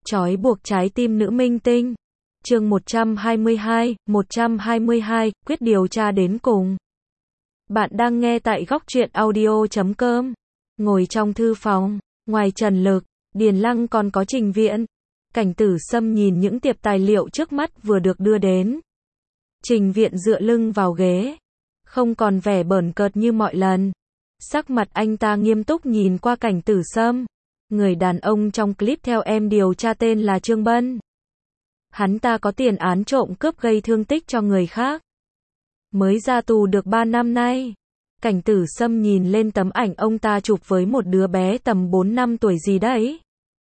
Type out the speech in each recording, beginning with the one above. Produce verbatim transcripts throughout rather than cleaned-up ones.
Trói buộc trái tim nữ minh tinh. Chương một trăm hai mươi hai, một trăm hai mươi hai, quyết điều tra đến cùng. Bạn đang nghe tại góc truyện audio chấm com. Ngồi trong thư phòng, ngoài Trần Lực, Điền Lăng còn có Trình Viễn. Cảnh Tử Sâm nhìn những tiệp tài liệu trước mắt vừa được đưa đến. Trình Viễn dựa lưng vào ghế, không còn vẻ bỡn cợt như mọi lần. Sắc mặt anh ta nghiêm túc nhìn qua Cảnh Tử Sâm. Người đàn ông trong clip theo em điều tra tên là Trương Bân. Hắn ta có tiền án trộm cướp gây thương tích cho người khác. Mới ra tù được ba năm nay. Cảnh Tử Sâm nhìn lên tấm ảnh ông ta chụp với một đứa bé tầm bốn năm tuổi gì đấy.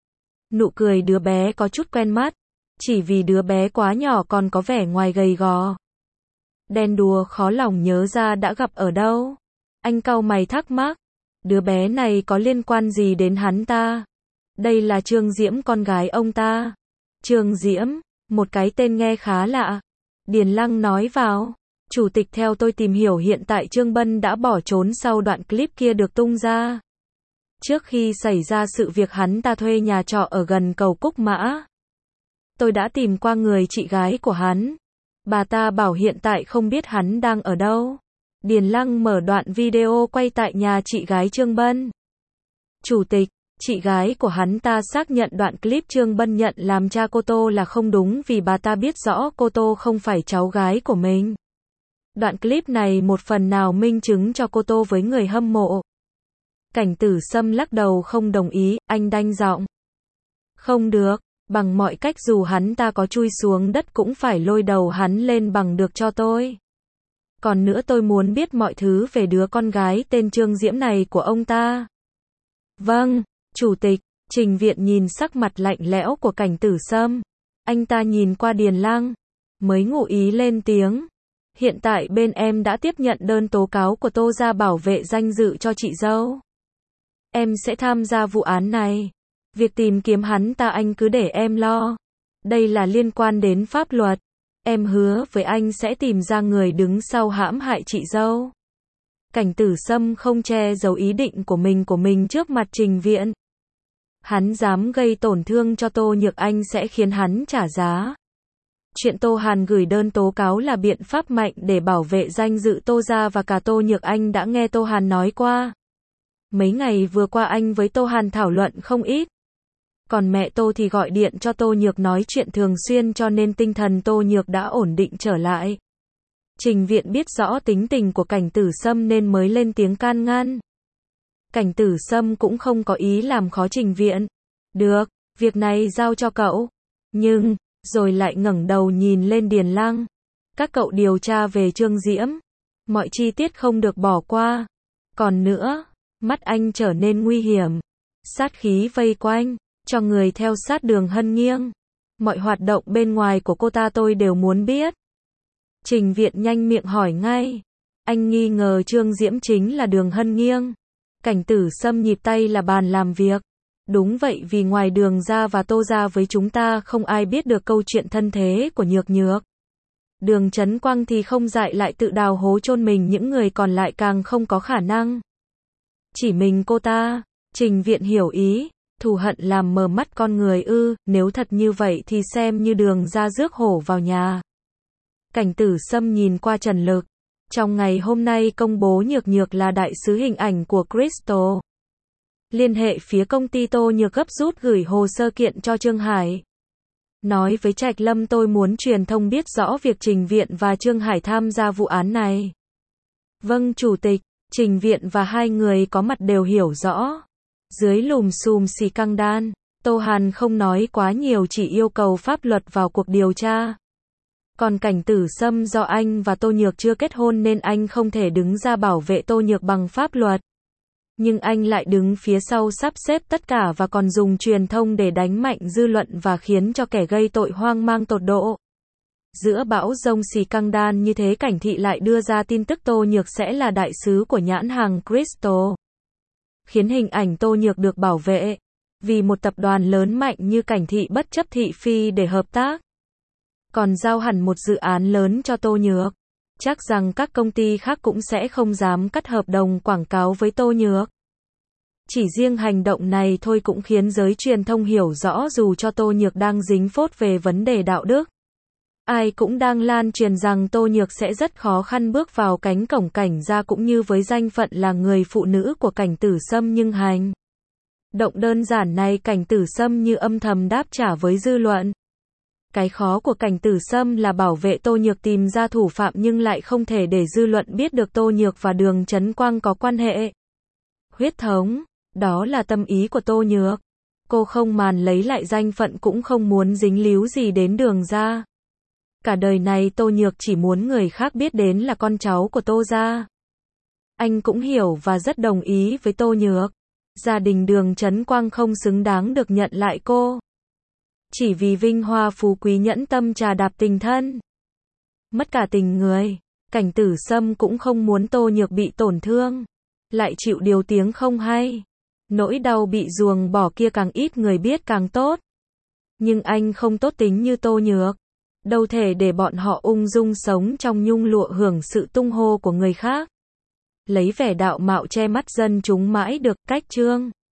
Nụ cười đứa bé có chút quen mắt. Chỉ vì đứa bé quá nhỏ còn có vẻ ngoài gầy gò. Đen đúa khó lòng nhớ ra đã gặp ở đâu. Anh cau mày thắc mắc. Đứa bé này có liên quan gì đến hắn ta? Đây là Trương Diễm, con gái ông ta. Trương Diễm, một cái tên nghe khá lạ. Điền Lăng nói vào. Chủ tịch, theo tôi tìm hiểu hiện tại Trương Bân đã bỏ trốn sau đoạn clip kia được tung ra. Trước khi xảy ra sự việc hắn ta thuê nhà trọ ở gần cầu Cúc Mã. Tôi đã tìm qua người chị gái của hắn. Bà ta bảo hiện tại không biết hắn đang ở đâu. Điền Lăng mở đoạn video quay tại nhà chị gái Trương Bân. Chủ tịch, chị gái của hắn ta xác nhận đoạn clip Trương Bân nhận làm cha cô Tô là không đúng vì bà ta biết rõ cô Tô không phải cháu gái của mình. Đoạn clip này một phần nào minh chứng cho cô Tô với người hâm mộ. Cảnh Tử Sâm lắc đầu không đồng ý, anh đanh giọng. Không được, bằng mọi cách dù hắn ta có chui xuống đất cũng phải lôi đầu hắn lên bằng được cho tôi. Còn nữa tôi muốn biết mọi thứ về đứa con gái tên Trương Diễm này của ông ta. Vâng, Chủ tịch. Trình Viễn nhìn sắc mặt lạnh lẽo của Cảnh Tử Sâm. Anh ta nhìn qua Điền Lăng, mới ngụ ý lên tiếng. Hiện tại bên em đã tiếp nhận đơn tố cáo của Tô gia bảo vệ danh dự cho chị dâu. Em sẽ tham gia vụ án này. Việc tìm kiếm hắn ta anh cứ để em lo. Đây là liên quan đến pháp luật. Em hứa với anh sẽ tìm ra người đứng sau hãm hại chị dâu. Cảnh Tử Sâm không che giấu ý định của mình của mình trước mặt Trình Viễn. Hắn dám gây tổn thương cho Tô Nhược Anh sẽ khiến hắn trả giá. Chuyện Tô Hàn gửi đơn tố cáo là biện pháp mạnh để bảo vệ danh dự Tô gia và cả Tô Nhược Anh đã nghe Tô Hàn nói qua. Mấy ngày vừa qua anh với Tô Hàn thảo luận không ít. Còn mẹ Tô thì gọi điện cho Tô Nhược nói chuyện thường xuyên cho nên tinh thần Tô Nhược đã ổn định trở lại. Trình Viễn biết rõ tính tình của Cảnh Tử Sâm nên mới lên tiếng can ngăn. Cảnh Tử Sâm cũng không có ý làm khó Trình Viễn. Được, việc này giao cho cậu. Nhưng, rồi lại ngẩng đầu nhìn lên Điền Lăng. Các cậu điều tra về Trương Diễm. Mọi chi tiết không được bỏ qua. Còn nữa, mắt anh trở nên nguy hiểm. Sát khí vây quanh, cho người theo sát Đường Hân Nghiêng. Mọi hoạt động bên ngoài của cô ta tôi đều muốn biết. Trình Viễn nhanh miệng hỏi ngay. Anh nghi ngờ Trương Diễm chính là Đường Hân Nghiêng. Cảnh Tử Sâm nhịp tay là bàn làm việc. Đúng vậy, vì ngoài Đường gia và Tô gia với chúng ta không ai biết được câu chuyện thân thế của Nhược Nhược. Đường Chấn Quang thì không dại lại tự đào hố chôn mình, những người còn lại càng không có khả năng. Chỉ mình cô ta. Trình Viễn hiểu ý. Thù hận làm mờ mắt con người ư? Nếu thật như vậy thì xem như Đường gia rước hổ vào nhà. Cảnh Tử Sâm nhìn qua Trần Lực. Trong ngày hôm nay công bố Nhược Nhược là đại sứ hình ảnh của Crystal. Liên hệ phía công ty Tô Nhược gấp rút gửi hồ sơ kiện cho Trương Hải. Nói với Trạch Lâm tôi muốn truyền thông biết rõ việc Trình Viễn và Trương Hải tham gia vụ án này. Vâng Chủ tịch. Trình Viễn và hai người có mặt đều hiểu rõ. Dưới lùm xùm xì căng đan, Tô Hàn không nói quá nhiều, chỉ yêu cầu pháp luật vào cuộc điều tra. Còn Cảnh Tử Sâm do anh và Tô Nhược chưa kết hôn nên anh không thể đứng ra bảo vệ Tô Nhược bằng pháp luật. Nhưng anh lại đứng phía sau sắp xếp tất cả và còn dùng truyền thông để đánh mạnh dư luận và khiến cho kẻ gây tội hoang mang tột độ. Giữa bão rông xì căng đan như thế, Cảnh Thị lại đưa ra tin tức Tô Nhược sẽ là đại sứ của nhãn hàng Crystal. Khiến hình ảnh Tô Nhược được bảo vệ. Vì một tập đoàn lớn mạnh như Cảnh Thị bất chấp thị phi để hợp tác. Còn giao hẳn một dự án lớn cho Tô Nhược. Chắc rằng các công ty khác cũng sẽ không dám cắt hợp đồng quảng cáo với Tô Nhược. Chỉ riêng hành động này thôi cũng khiến giới truyền thông hiểu rõ dù cho Tô Nhược đang dính phốt về vấn đề đạo đức. Ai cũng đang lan truyền rằng Tô Nhược sẽ rất khó khăn bước vào cánh cổng cảnh gia cũng như với danh phận là người phụ nữ của Cảnh Tử Sâm, nhưng hành động đơn giản này Cảnh Tử Sâm như âm thầm đáp trả với dư luận. Cái khó của Cảnh Tử Sâm là bảo vệ Tô Nhược tìm ra thủ phạm nhưng lại không thể để dư luận biết được Tô Nhược và Đường Chấn Quang có quan hệ huyết thống. Đó là tâm ý của Tô Nhược. Cô không màn lấy lại danh phận cũng không muốn dính líu gì đến Đường gia. Cả đời này Tô Nhược chỉ muốn người khác biết đến là con cháu của Tô gia. Anh cũng hiểu và rất đồng ý với Tô Nhược. Gia đình Đường Chấn Quang không xứng đáng được nhận lại cô. Chỉ vì vinh hoa phú quý nhẫn tâm trà đạp tình thân. Mất cả tình người. Cảnh Tử Sâm cũng không muốn Tô Nhược bị tổn thương. Lại chịu điều tiếng không hay. Nỗi đau bị ruồng bỏ kia càng ít người biết càng tốt. Nhưng anh không tốt tính như Tô Nhược. Đâu thể để bọn họ ung dung sống trong nhung lụa hưởng sự tung hô của người khác. Lấy vẻ đạo mạo che mắt dân chúng mãi được, cách chương.